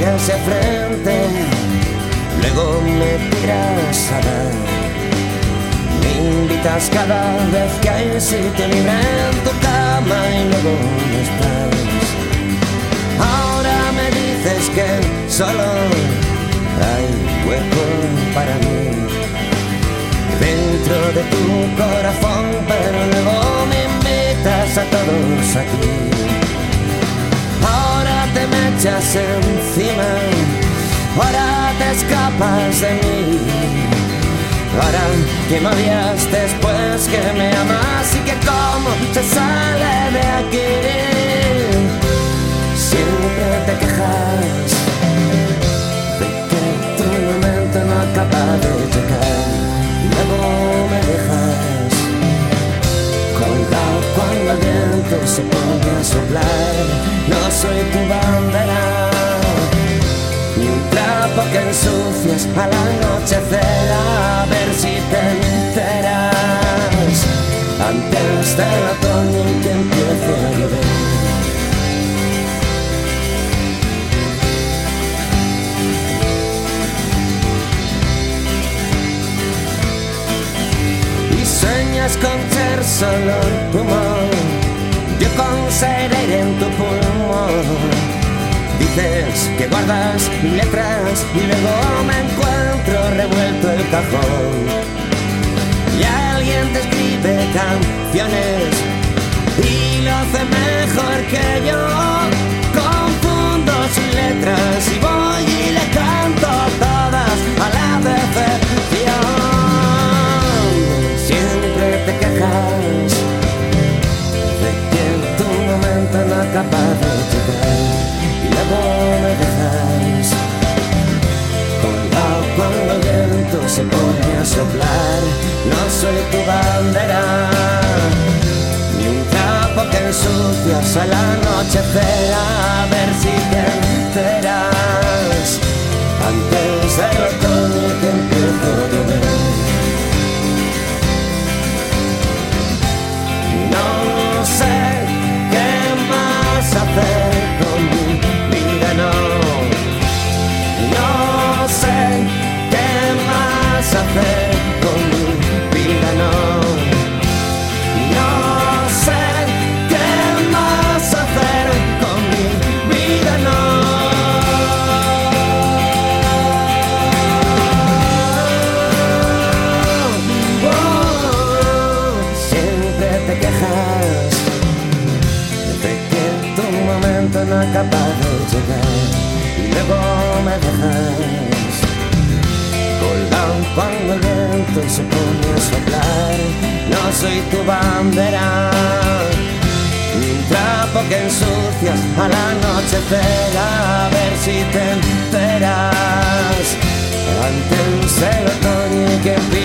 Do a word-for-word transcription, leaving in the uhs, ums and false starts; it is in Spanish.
hacia frente, luego me tiras a dar. Me invitas cada vez que hay sitio libre en tu cama y luego no estás. Ahora me dices que solo hay hueco para mí dentro de tu corazón, pero luego me invitas a todos aquí. Ahora te me echas encima, ahora te escapas de mí. Ahora que me odias después que me amas y que como se sale de aquí. Siempre te quejas de que tu momento no acaba de llegar y luego me dejas colgado cuando el viento se pone a soplar. No soy tu bandera ni un trapo que ensucias al anochecer, a ver si te enteras antes del otoño y que empiece a llover. Y sueñas con ser solo humor, yo con ser aire en tu pulmón. Dices que guardas letras y luego me encuentro revuelto el cajón. Y alguien te escribe canciones y lo hace mejor que yo. Confundo sus letras y voy y le canto todas a la decepción. Siempre te quejas de que en tu momento no acaba de llegar y luego me dejas colgado cuando el viento se pone a soplar. No soy tu bandera ni un trapo que ensucias al anochecer, a ver si te enteras antes del otoño y que empiece a llover. No sé qué más hacer con mi vida, no. No sé qué más hacer con mi vida, no. No sé qué más hacer con mi vida, no. Oh, siempre te quejas de que tu momento no acaba de llegar y luego me dejas colgado cuando el viento se pone a soplar. No soy tu bandera ni un trapo que ensucias al anochecer, a ver si te enteras antes del otoño y que